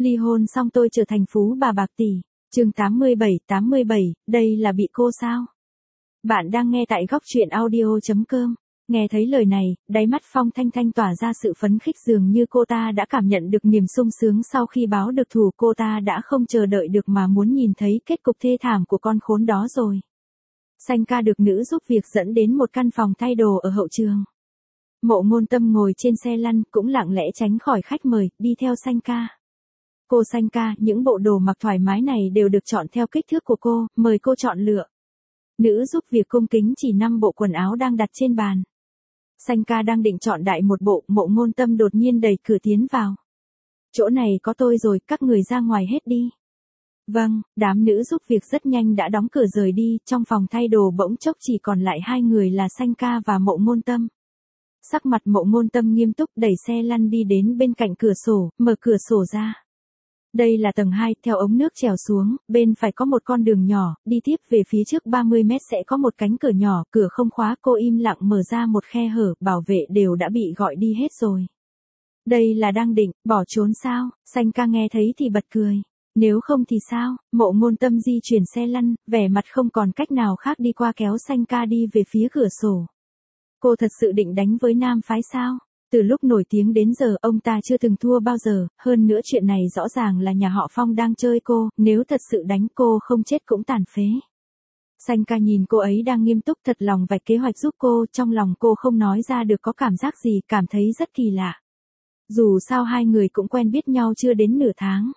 Ly hôn xong tôi trở thành phú bà bạc tỷ. Chương 87, đây là bị cô sao? Bạn đang nghe tại góc truyện audio.com. Nghe thấy lời này, đáy mắt Phong Thanh Thanh tỏa ra sự phấn khích dường như cô ta đã cảm nhận được niềm sung sướng sau khi báo được thù. Cô ta đã không chờ đợi được mà muốn nhìn thấy kết cục thê thảm của con khốn đó rồi. Sanh ca được nữ giúp việc dẫn đến một căn phòng thay đồ ở hậu trường. Mộ Ngôn Tâm ngồi trên xe lăn cũng lặng lẽ tránh khỏi khách mời, đi theo Sanh ca. Cô Sanh ca, những bộ đồ mặc thoải mái này đều được chọn theo kích thước của cô, mời cô chọn lựa. Nữ giúp việc cung kính chỉ 5 bộ quần áo đang đặt trên bàn. Sanh ca đang định chọn đại một bộ, Mộ Ngôn Tâm đột nhiên đẩy cửa tiến vào. Chỗ này có tôi rồi, các người ra ngoài hết đi. Vâng, đám nữ giúp việc rất nhanh đã đóng cửa rời đi, trong phòng thay đồ bỗng chốc chỉ còn lại hai người là Sanh ca và Mộ Ngôn Tâm. Sắc mặt Mộ Ngôn Tâm nghiêm túc đẩy xe lăn đi đến bên cạnh cửa sổ, mở cửa sổ ra. Đây là tầng 2, theo ống nước trèo xuống, bên phải có một con đường nhỏ, đi tiếp về phía trước 30 mét sẽ có một cánh cửa nhỏ, cửa không khóa, cô im lặng mở ra một khe hở, bảo vệ đều đã bị gọi đi hết rồi. Đây là đang định, bỏ trốn sao? Sanh ca nghe thấy thì bật cười. Nếu không thì sao? Mộ Ngôn Tâm di chuyển xe lăn, vẻ mặt không còn cách nào khác đi qua kéo Sanh ca đi về phía cửa sổ. Cô thật sự định đánh với nam phái sao? Từ lúc nổi tiếng đến giờ ông ta chưa từng thua bao giờ, hơn nữa chuyện này rõ ràng là nhà họ Phong đang chơi cô, nếu thật sự đánh cô không chết cũng tàn phế. Sanh ca nhìn cô ấy đang nghiêm túc thật lòng vạch kế hoạch giúp cô, trong lòng cô không nói ra được có cảm giác gì, cảm thấy rất kỳ lạ. Dù sao hai người cũng quen biết nhau chưa đến nửa tháng.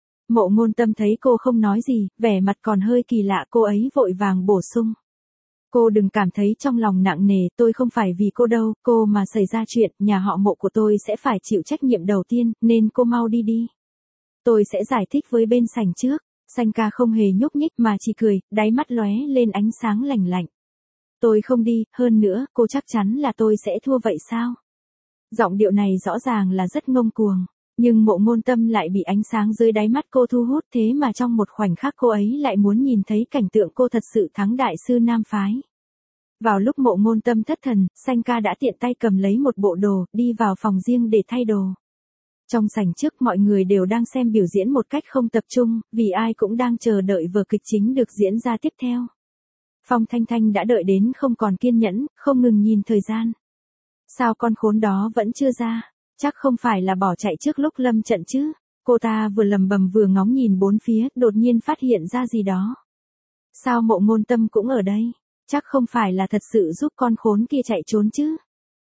Mộ Ngôn Tâm thấy cô không nói gì, vẻ mặt còn hơi kỳ lạ, cô ấy vội vàng bổ sung. Cô đừng cảm thấy trong lòng nặng nề, tôi không phải vì cô đâu, cô mà xảy ra chuyện, nhà họ Mộ của tôi sẽ phải chịu trách nhiệm đầu tiên, nên cô mau đi đi. Tôi sẽ giải thích với bên sảnh trước. Sanh ca không hề nhúc nhích mà chỉ cười, đáy mắt lóe lên ánh sáng lạnh lạnh. Tôi không đi, hơn nữa, cô chắc chắn là tôi sẽ thua vậy sao? Giọng điệu này rõ ràng là rất ngông cuồng, nhưng Mộ Ngôn Tâm lại bị ánh sáng dưới đáy mắt cô thu hút, thế mà trong một khoảnh khắc cô ấy lại muốn nhìn thấy cảnh tượng cô thật sự thắng đại sư nam phái. Vào lúc Mộ Ngôn Tâm thất thần, Sanh ca đã tiện tay cầm lấy một bộ đồ, đi vào phòng riêng để thay đồ. Trong sảnh trước mọi người đều đang xem biểu diễn một cách không tập trung, vì ai cũng đang chờ đợi vở kịch chính được diễn ra tiếp theo. Phong Thanh Thanh đã đợi đến không còn kiên nhẫn, không ngừng nhìn thời gian. Sao con khốn đó vẫn chưa ra? Chắc không phải là bỏ chạy trước lúc lâm trận chứ? Cô ta vừa lầm bầm vừa ngóng nhìn bốn phía, đột nhiên phát hiện ra gì đó. Sao Mộ Ngôn Tâm cũng ở đây? Chắc không phải là thật sự giúp con khốn kia chạy trốn chứ?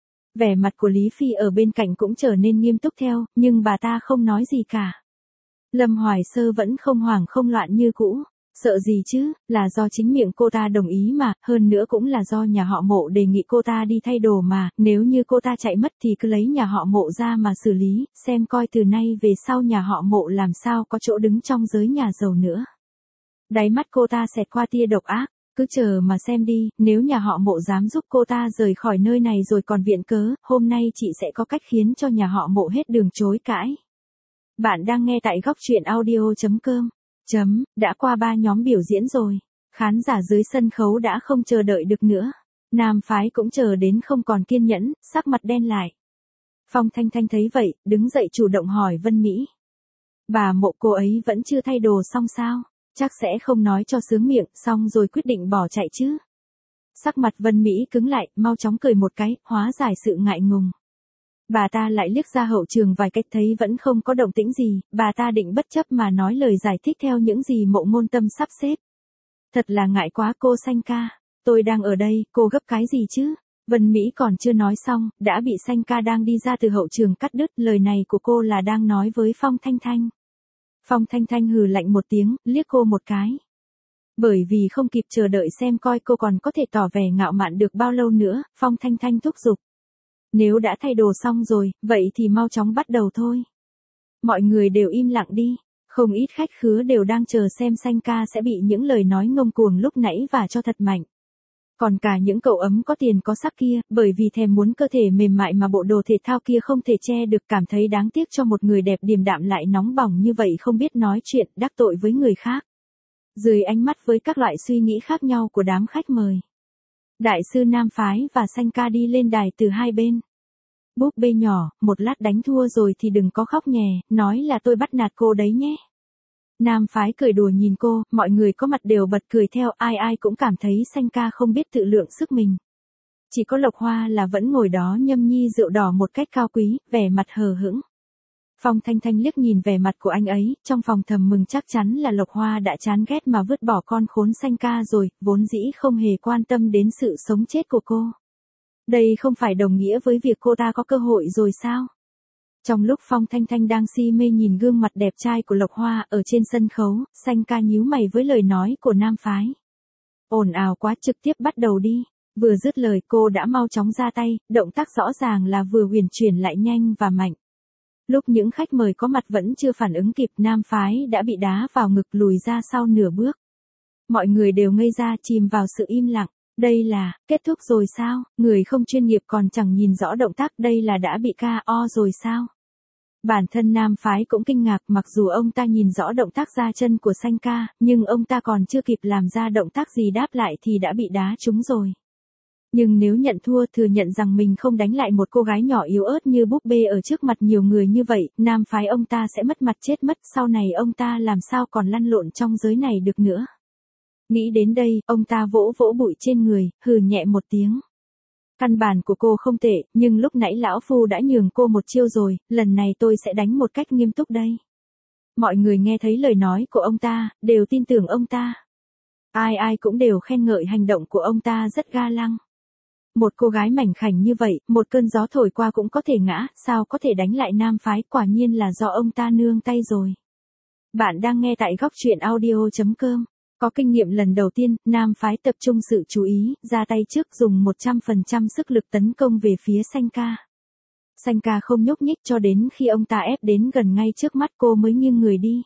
Vẻ mặt của Lý Phi ở bên cạnh cũng trở nên nghiêm túc theo, nhưng bà ta không nói gì cả. Lâm Hoài Sơ vẫn không hoảng không loạn như cũ. Sợ gì chứ, là do chính miệng cô ta đồng ý mà, hơn nữa cũng là do nhà họ Mộ đề nghị cô ta đi thay đồ mà, nếu như cô ta chạy mất thì cứ lấy nhà họ Mộ ra mà xử lý, xem coi từ nay về sau nhà họ Mộ làm sao có chỗ đứng trong giới nhà giàu nữa. Đáy mắt cô ta xẹt qua tia độc ác, cứ chờ mà xem đi, nếu nhà họ Mộ dám giúp cô ta rời khỏi nơi này rồi còn viện cớ, hôm nay chị sẽ có cách khiến cho nhà họ Mộ hết đường chối cãi. Bạn đang nghe tại góc truyện audio.com. Đã qua 3 nhóm biểu diễn rồi. Khán giả dưới sân khấu đã không chờ đợi được nữa. Nam phái cũng chờ đến không còn kiên nhẫn, sắc mặt đen lại. Phong Thanh Thanh thấy vậy, đứng dậy chủ động hỏi Vân Mỹ. Bà Mộ cô ấy vẫn chưa thay đồ xong sao? Chắc sẽ không nói cho sướng miệng, xong rồi quyết định bỏ chạy chứ. Sắc mặt Vân Mỹ cứng lại, mau chóng cười một cái, hóa giải sự ngại ngùng. Bà ta lại liếc ra hậu trường vài cách thấy vẫn không có động tĩnh gì, bà ta định bất chấp mà nói lời giải thích theo những gì Mộ Ngôn Tâm sắp xếp. Thật là ngại quá cô Sanh ca, tôi đang ở đây, cô gấp cái gì chứ? Vân Mỹ còn chưa nói xong, đã bị Sanh ca đang đi ra từ hậu trường cắt đứt, lời này của cô là đang nói với Phong Thanh Thanh. Phong Thanh Thanh hừ lạnh một tiếng, liếc cô một cái. Bởi vì không kịp chờ đợi xem coi cô còn có thể tỏ vẻ ngạo mạn được bao lâu nữa, Phong Thanh Thanh thúc giục. Nếu đã thay đồ xong rồi, vậy thì mau chóng bắt đầu thôi. Mọi người đều im lặng đi, không ít khách khứa đều đang chờ xem Sanh ca sẽ bị những lời nói ngông cuồng lúc nãy và cho thật mạnh. Còn cả những cậu ấm có tiền có sắc kia, bởi vì thèm muốn cơ thể mềm mại mà bộ đồ thể thao kia không thể che được, cảm thấy đáng tiếc cho một người đẹp điềm đạm lại nóng bỏng như vậy không biết nói chuyện, đắc tội với người khác. Dưới ánh mắt với các loại suy nghĩ khác nhau của đám khách mời, đại sư nam phái và Sanh ca đi lên đài từ hai bên. Búp bê nhỏ, một lát đánh thua rồi thì đừng có khóc nhè, nói là tôi bắt nạt cô đấy nhé. Nam phái cười đùa nhìn cô, mọi người có mặt đều bật cười theo, ai ai cũng cảm thấy Sanh ca không biết tự lượng sức mình. Chỉ có Lộc Hoa là vẫn ngồi đó nhâm nhi rượu đỏ một cách cao quý, vẻ mặt hờ hững. Phong Thanh Thanh liếc nhìn vẻ mặt của anh ấy, trong phòng thầm mừng chắc chắn là Lộc Hoa đã chán ghét mà vứt bỏ con khốn Sanh ca rồi, vốn dĩ không hề quan tâm đến sự sống chết của cô. Đây không phải đồng nghĩa với việc cô ta có cơ hội rồi sao? Trong lúc Phong Thanh Thanh đang si mê nhìn gương mặt đẹp trai của Lộc Hoa ở trên sân khấu, Sanh ca nhíu mày với lời nói của nam phái. Ồn ào quá, trực tiếp bắt đầu đi. Vừa dứt lời cô đã mau chóng ra tay, động tác rõ ràng là vừa huyền chuyển lại nhanh và mạnh. Lúc những khách mời có mặt vẫn chưa phản ứng kịp, nam phái đã bị đá vào ngực lùi ra sau nửa bước. Mọi người đều ngây ra chìm vào sự im lặng. Đây là, kết thúc rồi sao? Người không chuyên nghiệp còn chẳng nhìn rõ động tác, đây là đã bị KO rồi sao? Bản thân nam phái cũng kinh ngạc, mặc dù ông ta nhìn rõ động tác ra chân của Sanh ca, nhưng ông ta còn chưa kịp làm ra động tác gì đáp lại thì đã bị đá trúng rồi. Nhưng nếu nhận thua, thừa nhận rằng mình không đánh lại một cô gái nhỏ yếu ớt như búp bê ở trước mặt nhiều người như vậy, nam phái ông ta sẽ mất mặt chết mất, sau này ông ta làm sao còn lăn lộn trong giới này được nữa. Nghĩ đến đây, ông ta vỗ vỗ bụi trên người, hừ nhẹ một tiếng. Căn bản của cô không tệ, nhưng lúc nãy lão phu đã nhường cô một chiêu rồi, lần này tôi sẽ đánh một cách nghiêm túc đây. Mọi người nghe thấy lời nói của ông ta, đều tin tưởng ông ta. Ai ai cũng đều khen ngợi hành động của ông ta rất ga lăng. Một cô gái mảnh khảnh như vậy, một cơn gió thổi qua cũng có thể ngã, sao có thể đánh lại nam phái, quả nhiên là do ông ta nương tay rồi. Bạn đang nghe tại góc truyện audio.com. Có kinh nghiệm lần đầu tiên, nam phái tập trung sự chú ý, ra tay trước dùng 100% sức lực tấn công về phía Sanh ca. Sanh ca không nhúc nhích cho đến khi ông ta ép đến gần ngay trước mắt cô mới nghiêng người đi.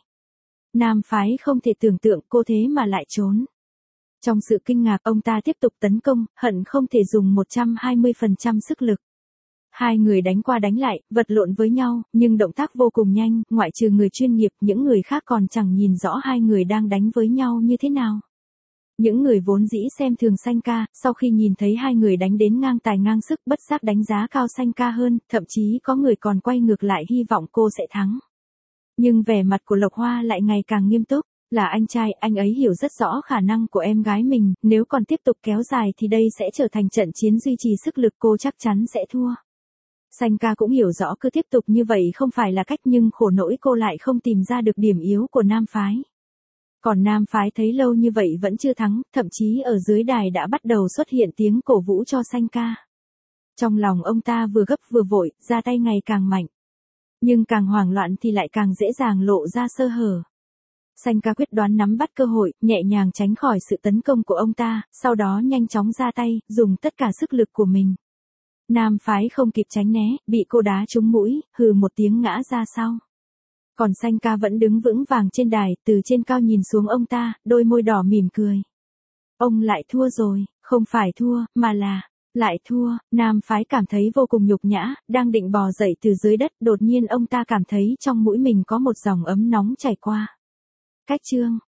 Nam phái không thể tưởng tượng cô thế mà lại trốn. Trong sự kinh ngạc ông ta tiếp tục tấn công, hận không thể dùng 120% sức lực. Hai người đánh qua đánh lại, vật lộn với nhau, nhưng động tác vô cùng nhanh, ngoại trừ người chuyên nghiệp, những người khác còn chẳng nhìn rõ hai người đang đánh với nhau như thế nào. Những người vốn dĩ xem thường Sanh ca, sau khi nhìn thấy hai người đánh đến ngang tài ngang sức, bất giác đánh giá cao Sanh ca hơn, thậm chí có người còn quay ngược lại hy vọng cô sẽ thắng. Nhưng vẻ mặt của Lộc Hoa lại ngày càng nghiêm túc. Là anh trai, anh ấy hiểu rất rõ khả năng của em gái mình, nếu còn tiếp tục kéo dài thì đây sẽ trở thành trận chiến duy trì sức lực, cô chắc chắn sẽ thua. Sanh ca cũng hiểu rõ cứ tiếp tục như vậy không phải là cách, nhưng khổ nỗi cô lại không tìm ra được điểm yếu của nam phái. Còn nam phái thấy lâu như vậy vẫn chưa thắng, thậm chí ở dưới đài đã bắt đầu xuất hiện tiếng cổ vũ cho Sanh ca. Trong lòng ông ta vừa gấp vừa vội, ra tay ngày càng mạnh. Nhưng càng hoảng loạn thì lại càng dễ dàng lộ ra sơ hở. Sanh ca quyết đoán nắm bắt cơ hội, nhẹ nhàng tránh khỏi sự tấn công của ông ta, sau đó nhanh chóng ra tay, dùng tất cả sức lực của mình. Nam phái không kịp tránh né, bị cô đá trúng mũi, hừ một tiếng ngã ra sau. Còn Sanh ca vẫn đứng vững vàng trên đài, từ trên cao nhìn xuống ông ta, đôi môi đỏ mỉm cười. Ông lại thua rồi, không phải thua, mà là, lại thua. Nam phái cảm thấy vô cùng nhục nhã, đang định bò dậy từ dưới đất, đột nhiên ông ta cảm thấy trong mũi mình có một dòng ấm nóng chảy qua. Cách chương